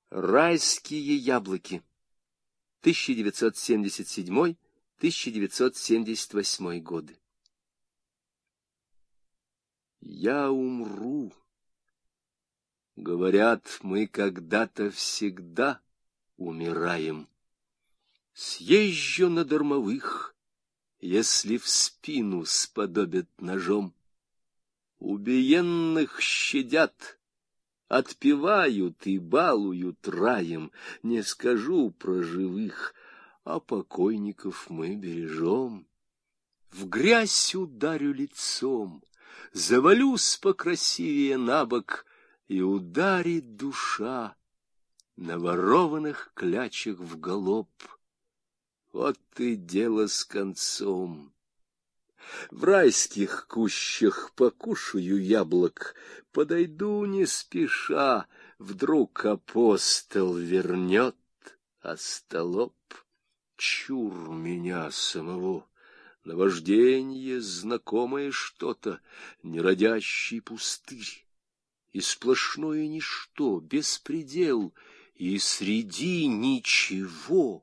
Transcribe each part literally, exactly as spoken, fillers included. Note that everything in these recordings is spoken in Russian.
Райские яблоки. тысяча девятьсот семьдесят седьмой — тысяча девятьсот семьдесят восьмой годы. Я умру. Говорят, мы когда-то всегда умираем. Съезжу на дармовых, если в спину сподобят ножом. Убиенных щадят, отпевают и балуют раем. Не скажу про живых, а покойников мы бережем. В грязь ударю лицом, завалюсь покрасивее набок, и ударит душа на ворованных клячах в галоп. Вот и дело с концом. В райских кущах покушаю яблок, подойду не спеша, вдруг апостол вернет остолоп. Чур меня самого, наважденье знакомое что-то, неродящий пустырь, и сплошное ничто, беспредел, и среди ничего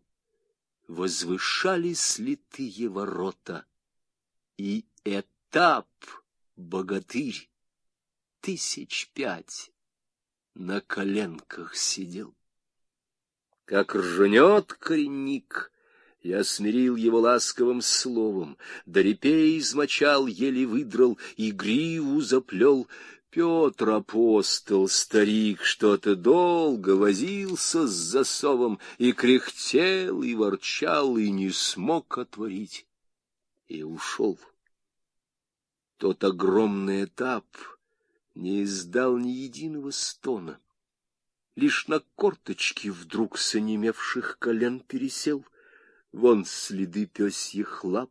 возвышались литые ворота. И этап богатырь тысяч пять на коленках сидел. Как ржнет коренник, я смирил его ласковым словом, до репей измочал, еле выдрал, и гриву заплел. Петр апостол, старик, что-то долго возился с засовом, и кряхтел, и ворчал, и не смог отворить, и ушел. Тот огромный этап не издал ни единого стона, лишь на корточки вдруг с онемевших колен пересел. Вон следы пёсьих лап.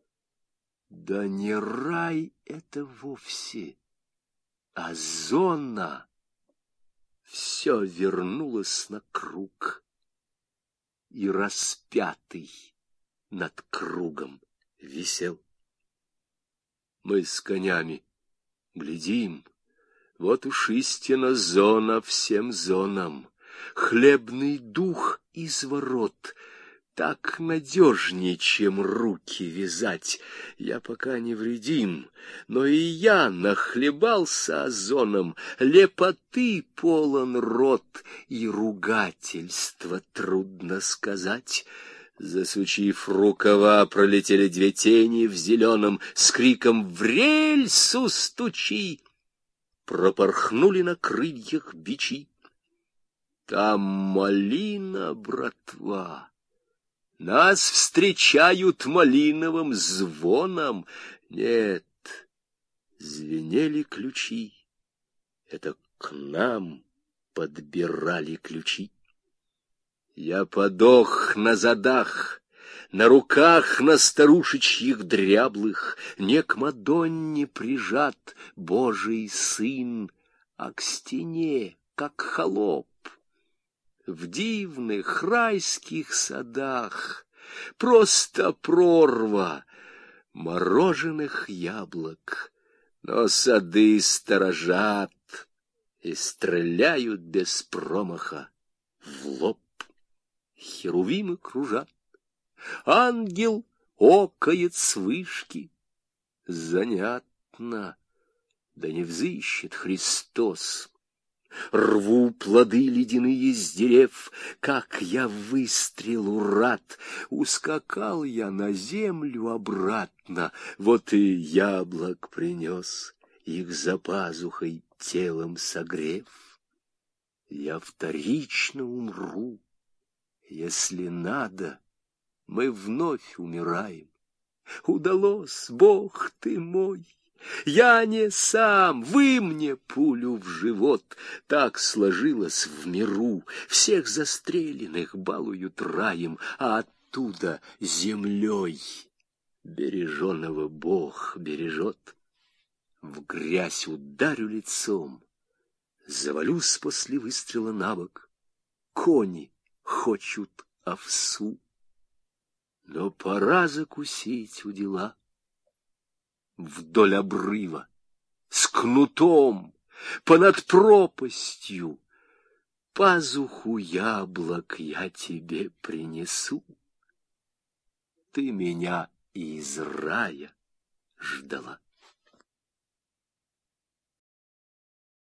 Да не рай это вовсе, а зона. Все вернулось на круг, и распятый над кругом висел. Мы с конями глядим, вот уж истинно зона всем зонам. Хлебный дух из ворот так надежнее, чем руки вязать. Я пока невредим, но и я нахлебался озоном. Лепоты полон рот, и ругательства трудно сказать. Засучив рукава, пролетели две тени в зеленом, с криком «В рельсу стучи!» пропорхнули на крыльях бичи. Там малина, братва, нас встречают малиновым звоном. Нет, звенели ключи, это к нам подбирали ключи. Я подох на задах, на руках на старушечьих дряблых, не к Мадонне прижат Божий сын, а к стене, как холоп. В дивных райских садах просто прорва мороженых яблок, но сады сторожат и стреляют без промаха в лоб. Херувимы кружат, ангел окает с вышки. Занятно, да не взыщет Христос. Рву плоды ледяные с дерев, как я выстрелу рад. Ускакал я на землю обратно, вот и яблок принес, их за пазухой телом согрев. Я вторично умру, если надо, мы вновь умираем. Удалось, Бог ты мой! Я не сам, вы мне пулю в живот. Так сложилось в миру, всех застреленных балуют раем, а оттуда землей береженого Бог бережет. В грязь ударю лицом, завалюсь после выстрела набок. Кони хочут овсу, но пора закусить удила. Вдоль обрыва, с кнутом, понад пропастью, пазуху яблок я тебе принесу. Ты меня из рая ждала.